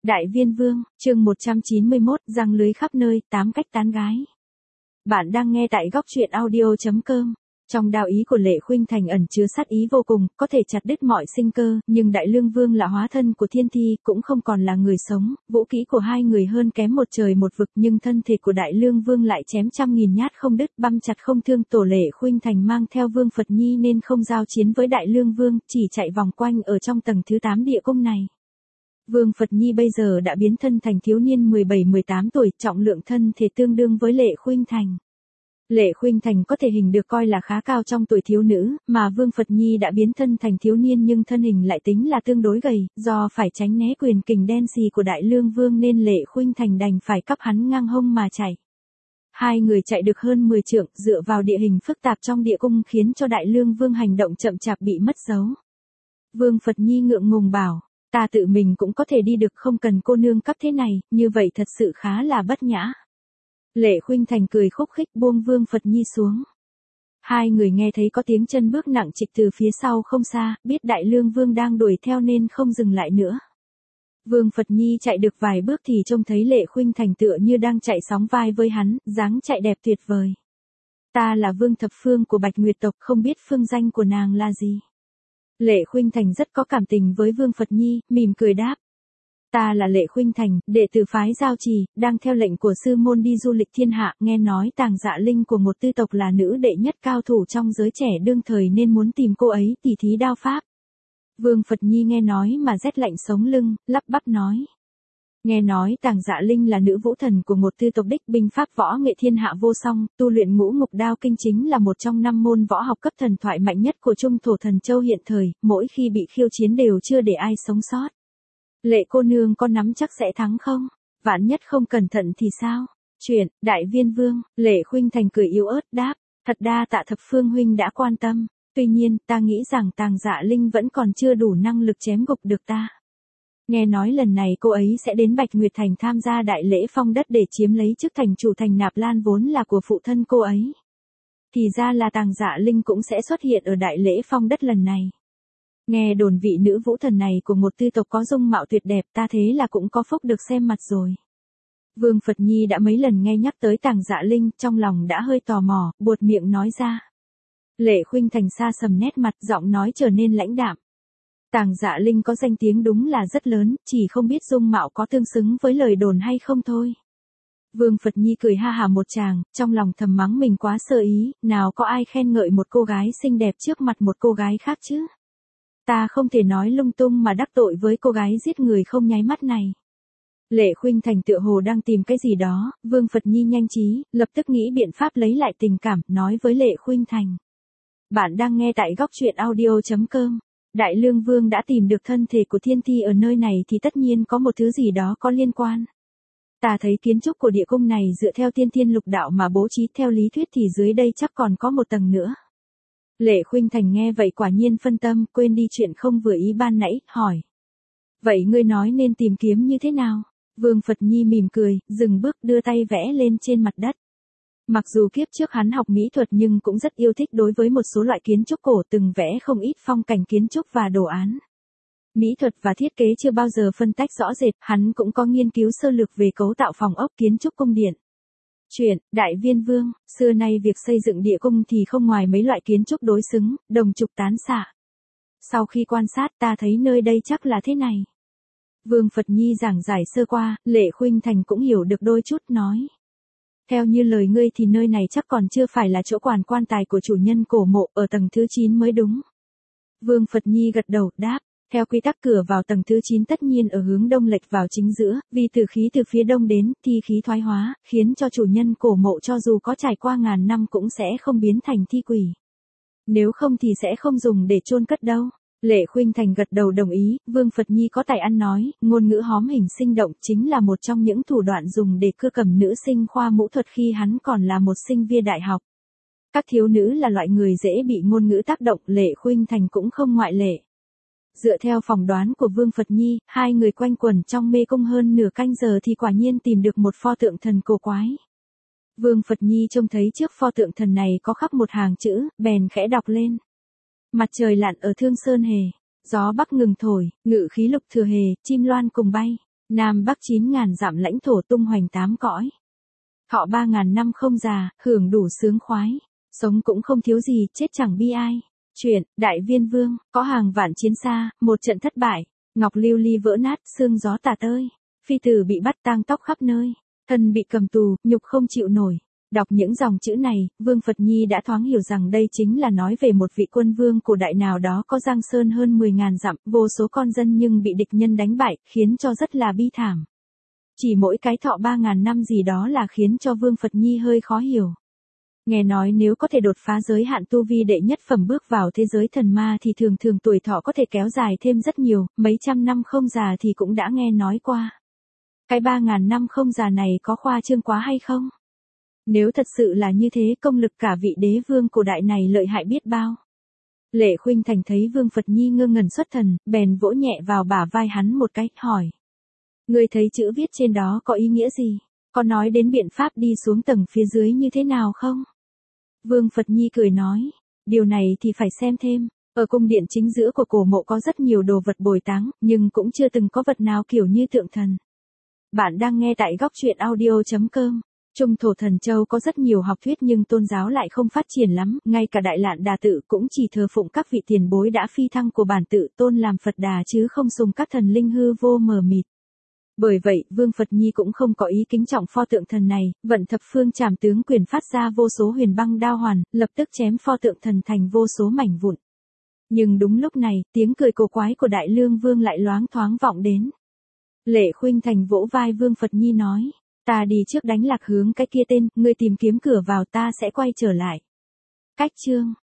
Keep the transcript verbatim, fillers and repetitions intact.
Đại Viên Vương, chương một trăm chín mươi mốt, răng lưới khắp nơi, tám cách tán gái. Bạn đang nghe tại góc truyện audio chấm com. Trong đạo ý của Lệ Khuynh Thành ẩn chứa sát ý vô cùng, có thể chặt đứt mọi sinh cơ, nhưng Đại Lương Vương là hóa thân của thiên thi, cũng không còn là người sống, vũ khí của hai người hơn kém một trời một vực, nhưng thân thể của Đại Lương Vương lại chém trăm nghìn nhát không đứt, băm chặt không thương. Tổ Lệ Khuynh Thành mang theo Vương Phật Nhi nên không giao chiến với Đại Lương Vương, chỉ chạy vòng quanh ở trong tầng thứ tám địa cung này. Vương Phật Nhi bây giờ đã biến thân thành thiếu niên mười bảy mười tám tuổi, trọng lượng thân thể tương đương với Lệ Khuynh Thành. Lệ Khuynh Thành có thể hình được coi là khá cao trong tuổi thiếu nữ, mà Vương Phật Nhi đã biến thân thành thiếu niên nhưng thân hình lại tính là tương đối gầy, do phải tránh né quyền kình đen xì của Đại Lương Vương nên Lệ Khuynh Thành đành phải cắp hắn ngang hông mà chạy. Hai người chạy được hơn mười trượng, dựa vào địa hình phức tạp trong địa cung khiến cho Đại Lương Vương hành động chậm chạp bị mất dấu. Vương Phật Nhi ngượng ngùng bảo, ta tự mình cũng có thể đi được, không cần cô nương cấp thế này, như vậy thật sự khá là bất nhã. Lệ Khuynh Thành cười khúc khích buông Vương Phật Nhi xuống. Hai người nghe thấy có tiếng chân bước nặng trịch từ phía sau không xa, biết Đại Lương Vương đang đuổi theo nên không dừng lại nữa. Vương Phật Nhi chạy được vài bước thì trông thấy Lệ Khuynh Thành tựa như đang chạy sóng vai với hắn, dáng chạy đẹp tuyệt vời. Ta là Vương Thập Phương của Bạch Nguyệt tộc, không biết phương danh của nàng là gì. Lệ Khuynh Thành rất có cảm tình với Vương Phật Nhi, mỉm cười đáp. Ta là Lệ Khuynh Thành, đệ tử phái Giao Trì, đang theo lệnh của sư môn đi du lịch thiên hạ, nghe nói Tàng Dạ Linh của một tư tộc là nữ đệ nhất cao thủ trong giới trẻ đương thời nên muốn tìm cô ấy tỉ thí đao pháp. Vương Phật Nhi nghe nói mà rét lạnh sống lưng, lắp bắp nói. Nghe nói Tàng Dạ Linh là nữ vũ thần của một tư tộc đích binh pháp võ nghệ thiên hạ vô song, tu luyện ngũ ngục đao kinh chính là một trong năm môn võ học cấp thần thoại mạnh nhất của Trung Thổ Thần Châu hiện thời, mỗi khi bị khiêu chiến đều chưa để ai sống sót. Lệ cô nương có nắm chắc sẽ thắng không? Vạn nhất không cẩn thận thì sao? Chuyện, Đại Viên Vương, Lệ Khuynh Thành cười yếu ớt đáp, thật đa tạ Thập Phương huynh đã quan tâm, tuy nhiên, ta nghĩ rằng Tàng Dạ Linh vẫn còn chưa đủ năng lực chém gục được ta. Nghe nói lần này cô ấy sẽ đến Bạch Nguyệt Thành tham gia đại lễ phong đất để chiếm lấy chức thành chủ thành Nạp Lan vốn là của phụ thân cô ấy. Thì ra là Tàng Dạ Linh cũng sẽ xuất hiện ở đại lễ phong đất lần này. Nghe đồn vị nữ vũ thần này của một tư tộc có dung mạo tuyệt đẹp, ta thế là cũng có phúc được xem mặt rồi. Vương Phật Nhi đã mấy lần nghe nhắc tới Tàng Dạ Linh, trong lòng đã hơi tò mò, buột miệng nói ra. Lệ Khuynh Thành xa sầm nét mặt, giọng nói trở nên lãnh đạm. Tàng Dạ Linh có danh tiếng đúng là rất lớn, chỉ không biết dung mạo có tương xứng với lời đồn hay không thôi. Vương Phật Nhi cười ha hả một tràng, trong lòng thầm mắng mình quá sơ ý, nào có ai khen ngợi một cô gái xinh đẹp trước mặt một cô gái khác chứ. Ta không thể nói lung tung mà đắc tội với cô gái giết người không nháy mắt này. Lệ Khuynh Thành tựa hồ đang tìm cái gì đó, Vương Phật Nhi nhanh trí, lập tức nghĩ biện pháp lấy lại tình cảm, nói với Lệ Khuynh Thành. Bạn đang nghe tại góc truyện audio chấm com. Đại Lương Vương đã tìm được thân thể của thiên thi ở nơi này thì tất nhiên có một thứ gì đó có liên quan. Ta thấy kiến trúc của địa cung này dựa theo tiên thiên lục đạo mà bố trí, theo lý thuyết thì dưới đây chắc còn có một tầng nữa. Lệ Khuynh Thành nghe vậy quả nhiên phân tâm, quên đi chuyện không vừa ý ban nãy, hỏi. Vậy ngươi nói nên tìm kiếm như thế nào? Vương Phật Nhi mỉm cười, dừng bước đưa tay vẽ lên trên mặt đất. Mặc dù kiếp trước hắn học mỹ thuật nhưng cũng rất yêu thích đối với một số loại kiến trúc cổ, từng vẽ không ít phong cảnh kiến trúc và đồ án. Mỹ thuật và thiết kế chưa bao giờ phân tách rõ rệt, hắn cũng có nghiên cứu sơ lược về cấu tạo phòng ốc kiến trúc cung điện. Chuyện, Đại Viên Vương, xưa nay việc xây dựng địa cung thì không ngoài mấy loại kiến trúc đối xứng, đồng trục tán xạ. Sau khi quan sát ta thấy nơi đây chắc là thế này. Vương Phật Nhi giảng giải sơ qua, Lệ Khuynh Thành cũng hiểu được đôi chút, nói. Theo như lời ngươi thì nơi này chắc còn chưa phải là chỗ quản quan tài của chủ nhân cổ mộ, ở tầng thứ chín mới đúng. Vương Phật Nhi gật đầu, đáp. Theo quy tắc cửa vào tầng thứ chín tất nhiên ở hướng đông lệch vào chính giữa, vì từ khí từ phía đông đến, thi khí thoái hóa, khiến cho chủ nhân cổ mộ cho dù có trải qua ngàn năm cũng sẽ không biến thành thi quỷ. Nếu không thì sẽ không dùng để chôn cất đâu. Lệ Khuynh Thành gật đầu đồng ý, Vương Phật Nhi có tài ăn nói, ngôn ngữ hóm hình sinh động chính là một trong những thủ đoạn dùng để cưa cầm nữ sinh khoa mũ thuật khi hắn còn là một sinh viên đại học. Các thiếu nữ là loại người dễ bị ngôn ngữ tác động, Lệ Khuynh Thành cũng không ngoại lệ. Dựa theo phỏng đoán của Vương Phật Nhi, hai người quanh quẩn trong mê cung hơn nửa canh giờ thì quả nhiên tìm được một pho tượng thần cổ quái. Vương Phật Nhi trông thấy trước pho tượng thần này có khắc một hàng chữ, bèn khẽ đọc lên. Mặt trời lặn ở Thương Sơn Hề, gió bắc ngừng thổi, ngự khí lục thừa hề, chim loan cùng bay. Nam Bắc chín ngàn dặm lãnh thổ tung hoành tám cõi. Thọ ba ngàn năm không già, hưởng đủ sướng khoái. Sống cũng không thiếu gì, chết chẳng bi ai. Chuyện, Đại Viên Vương, có hàng vạn chiến xa, một trận thất bại. Ngọc lưu ly vỡ nát, xương gió tả tơi. Phi tử bị bắt tang tóc khắp nơi. Thân bị cầm tù, nhục không chịu nổi. Đọc những dòng chữ này, Vương Phật Nhi đã thoáng hiểu rằng đây chính là nói về một vị quân vương cổ đại nào đó có giang sơn hơn mười ngàn dặm, vô số con dân nhưng bị địch nhân đánh bại, khiến cho rất là bi thảm. Chỉ mỗi cái thọ ba ngàn năm gì đó là khiến cho Vương Phật Nhi hơi khó hiểu. Nghe nói nếu có thể đột phá giới hạn tu vi đệ nhất phẩm bước vào thế giới thần ma thì thường thường tuổi thọ có thể kéo dài thêm rất nhiều, mấy trăm năm không già thì cũng đã nghe nói qua. Cái ba ngàn năm không già này có khoa trương quá hay không? Nếu thật sự là như thế, công lực cả vị đế vương cổ đại này lợi hại biết bao. Lệ Khuynh Thành thấy Vương Phật Nhi ngơ ngẩn xuất thần, bèn vỗ nhẹ vào bả vai hắn một cái, hỏi. Ngươi thấy chữ viết trên đó có ý nghĩa gì? Có nói đến biện pháp đi xuống tầng phía dưới như thế nào không? Vương Phật Nhi cười nói. Điều này thì phải xem thêm. Ở cung điện chính giữa của cổ mộ có rất nhiều đồ vật bồi táng, nhưng cũng chưa từng có vật nào kiểu như tượng thần. Bạn đang nghe tại góc truyện audio chấm com. Trung thổ thần châu có rất nhiều học thuyết nhưng tôn giáo lại không phát triển lắm, ngay cả Đại Lạn Đà tự cũng chỉ thờ phụng các vị tiền bối đã phi thăng của bản tự tôn làm Phật Đà chứ không sùng các thần linh hư vô mờ mịt. Bởi vậy, Vương Phật Nhi cũng không có ý kính trọng pho tượng thần này, vận thập phương trảm tướng quyền phát ra vô số huyền băng đao hoàn, lập tức chém pho tượng thần thành vô số mảnh vụn. Nhưng đúng lúc này, tiếng cười cổ quái của Đại Lương Vương lại loáng thoáng vọng đến. Lệ Khuynh Thành vỗ vai Vương Phật Nhi nói. Ta đi trước đánh lạc hướng cái kia tên, ngươi tìm kiếm cửa vào, ta sẽ quay trở lại. Cách chương